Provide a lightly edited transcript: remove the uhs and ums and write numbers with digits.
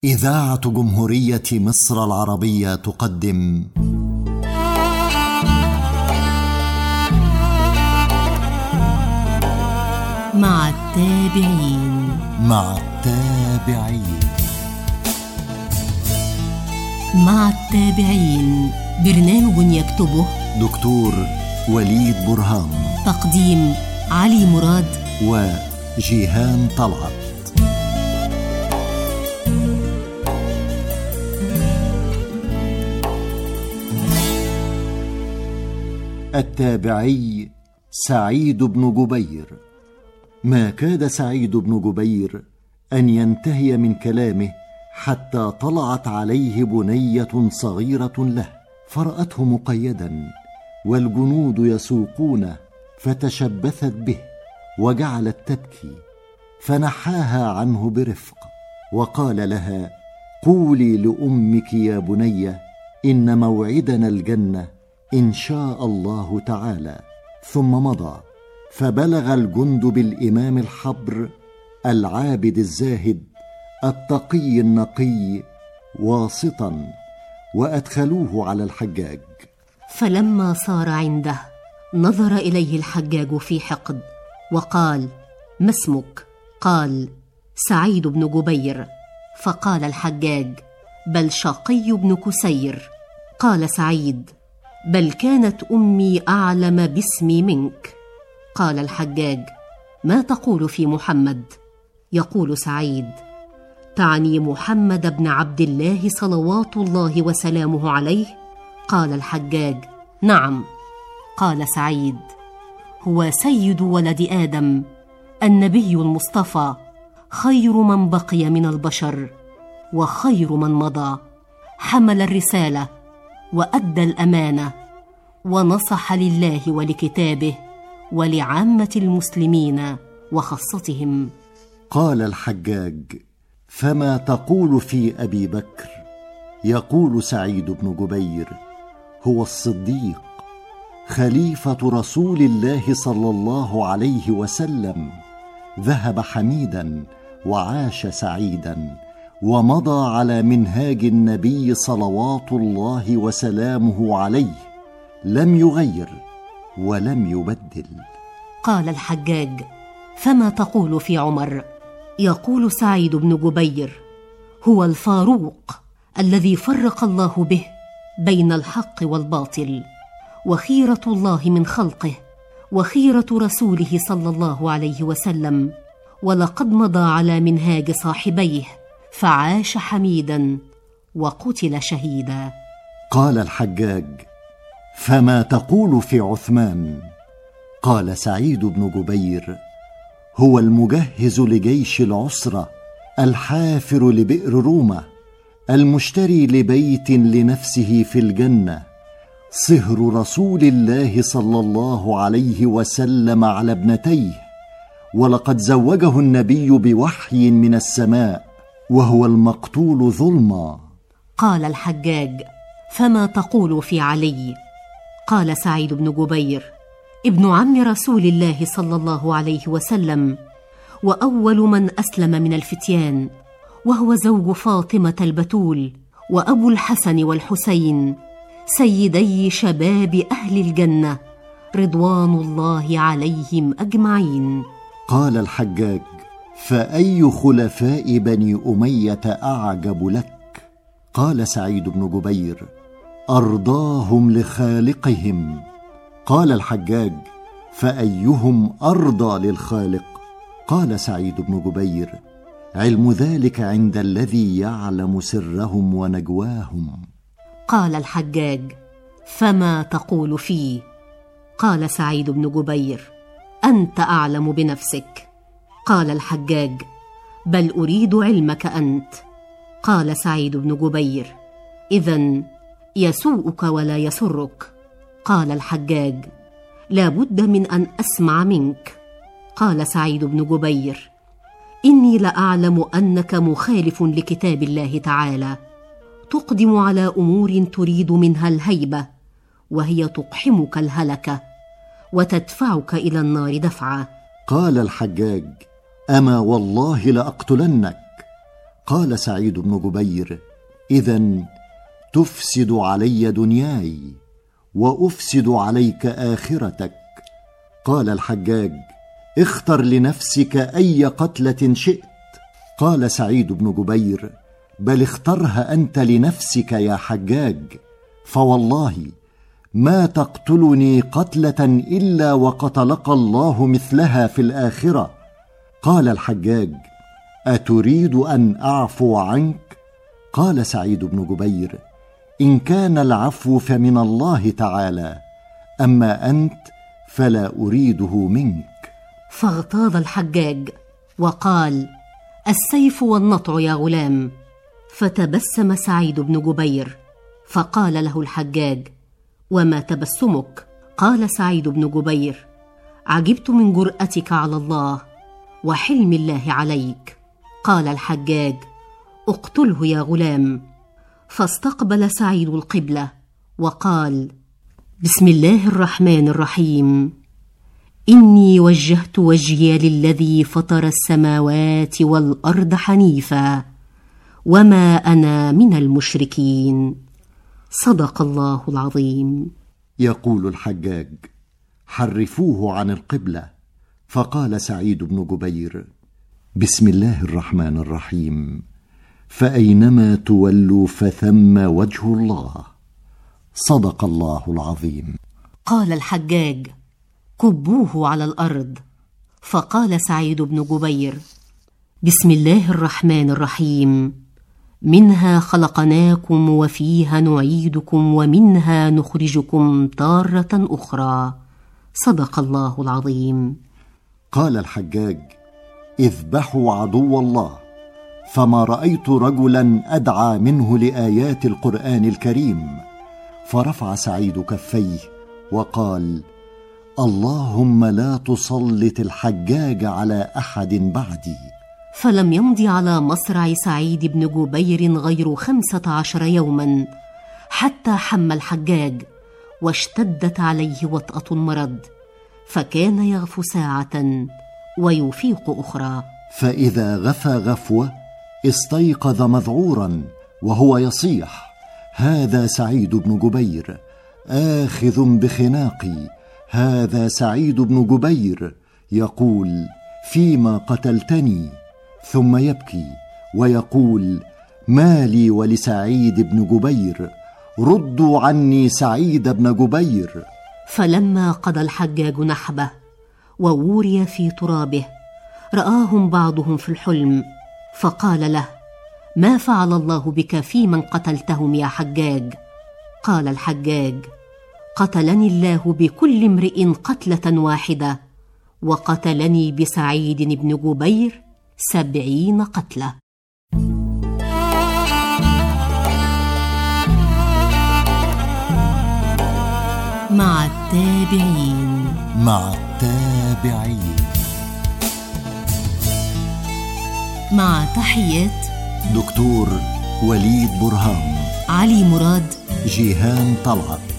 إذاعة جمهورية مصر العربية تقدم مع التابعين. مع التابعين. مع التابعين برنامج يكتبه دكتور وليد برهان، تقديم علي مراد وجيهان طلعت. التابعي سعيد بن جبير. ما كاد سعيد بن جبير أن ينتهي من كلامه حتى طلعت عليه بنية صغيرة له، فرأته مقيدا والجنود يسوقونه، فتشبثت به وجعلت تبكي، فنحاها عنه برفق وقال لها: قولي لأمك يا بنية إن موعدنا الجنة إن شاء الله تعالى. ثم مضى، فبلغ الجند بالإمام الحبر العابد الزاهد التقي النقي واسطا، وأدخلوه على الحجاج. فلما صار عنده نظر إليه الحجاج في حقد وقال: ما اسمك؟ قال: سعيد بن جبير. فقال الحجاج: بل شقي بن كسير. قال سعيد: بل كانت أمي أعلم باسمي منك. قال الحجاج: ما تقول في محمد؟ يقول سعيد: تعني محمد بن عبد الله صلوات الله وسلامه عليه؟ قال الحجاج: نعم. قال سعيد: هو سيد ولد آدم، النبي المصطفى، خير من بقي من البشر وخير من مضى، حمل الرسالة وأدى الأمانة ونصح لله ولكتابه ولعامة المسلمين وخاصتهم. قال الحجاج: فما تقول في أبي بكر؟ يقول سعيد بن جبير: هو الصديق، خليفة رسول الله صلى الله عليه وسلم، ذهب حميدا وعاش سعيدا، ومضى على منهاج النبي صلوات الله وسلامه عليه، لم يغير ولم يبدل. قال الحجاج: فما تقول في عمر؟ يقول سعيد بن جبير: هو الفاروق الذي فرق الله به بين الحق والباطل، وخيرة الله من خلقه، وخيرة رسوله صلى الله عليه وسلم، ولقد مضى على منهاج صاحبيه، فعاش حميدا وقتل شهيدا. قال الحجاج: فما تقول في عثمان؟ قال سعيد بن جبير: هو المجهز لجيش العسرة، الحافر لبئر رومة، المشتري لبيت لنفسه في الجنة، صهر رسول الله صلى الله عليه وسلم على ابنتيه، ولقد زوجه النبي بوحي من السماء، وهو المقتول ظلما. قال الحجاج: فما تقول في علي؟ قال سعيد بن جبير: ابن عم رسول الله صلى الله عليه وسلم، وأول من أسلم من الفتيان، وهو زوج فاطمة البتول، وأبو الحسن والحسين، سيدي شباب أهل الجنة رضوان الله عليهم أجمعين. قال الحجاج: فأي خلفاء بني أمية أعجب لك؟ قال سعيد بن جبير: أرضاهم لخالقهم. قال الحجاج: فأيهم أرضى للخالق؟ قال سعيد بن جبير: علم ذلك عند الذي يعلم سرهم ونجواهم. قال الحجاج: فما تقول فيه؟ قال سعيد بن جبير: أنت أعلم بنفسك. قال الحجاج: بل أريد علمك أنت. قال سعيد بن جبير: إذن يسوءك ولا يسرك. قال الحجاج: لا بد من أن أسمع منك. قال سعيد بن جبير: إني لأعلم أنك مخالف لكتاب الله تعالى، تقدم على أمور تريد منها الهيبة، وهي تقحمك الهلكة وتدفعك إلى النار دفعا. قال الحجاج: أما والله لأقتلنك. قال سعيد بن جبير: إذن تفسد علي دنياي وأفسد عليك آخرتك. قال الحجاج: اختر لنفسك أي قتلة شئت. قال سعيد بن جبير: بل اخترها أنت لنفسك يا حجاج، فوالله ما تقتلني قتلة إلا وقتلك الله مثلها في الآخرة. قال الحجاج: أتريد أن أعفو عنك؟ قال سعيد بن جبير: إن كان العفو فمن الله تعالى، أما أنت فلا أريده منك. فاغتاظ الحجاج وقال: السيف والنطع يا غلام. فتبسم سعيد بن جبير فقال له الحجاج: وما تبسمك؟ قال سعيد بن جبير: عجبت من جرأتك على الله وحلم الله عليك. قال الحجاج: اقتله يا غلام. فاستقبل سعيد القبلة وقال: بسم الله الرحمن الرحيم. إني وجهت وجهي للذي فطر السماوات والأرض حنيفا وما أنا من المشركين. صدق الله العظيم. يقول الحجاج: حرفوه عن القبلة. فقال سعيد بن جبير: بسم الله الرحمن الرحيم. فأينما تولوا فثم وجه الله. صدق الله العظيم. قال الحجاج: كبوه على الأرض. فقال سعيد بن جبير: بسم الله الرحمن الرحيم. منها خلقناكم وفيها نعيدكم ومنها نخرجكم تارة أخرى. صدق الله العظيم. قال الحجاج: اذبحوا عدو الله. فما رأيت رجلا أدعى منه لآيات القرآن الكريم. فرفع سعيد كفيه وقال: اللهم لا تسلط الحجاج على أحد بعدي. فلم يمض على مصرع سعيد بن جبير غير 15 يوما حتى حم الحجاج واشتدت عليه وطأة المرض، فكان يغفو ساعة ويفيق أخرى. فإذا غفى غفوة استيقظ مذعورا وهو يصيح: هذا سعيد بن جبير آخذ بخناقي، هذا سعيد بن جبير يقول: فيما قتلتني؟ ثم يبكي ويقول: ما لي ولسعيد بن جبير؟ ردوا عني سعيد بن جبير. فلما قضى الحجاج نحبه ووري في ترابه رآهم بعضهم في الحلم، فقال له: ما فعل الله بك في من قتلتهم يا حجاج؟ قال الحجاج: قتلني الله بكل امرئ قتلة واحدة، وقتلني بسعيد بن جبير 70 قتلة. مع التابعين. مع التابعين. مع تحيات دكتور وليد برهام، علي مراد، جيهان طلعت.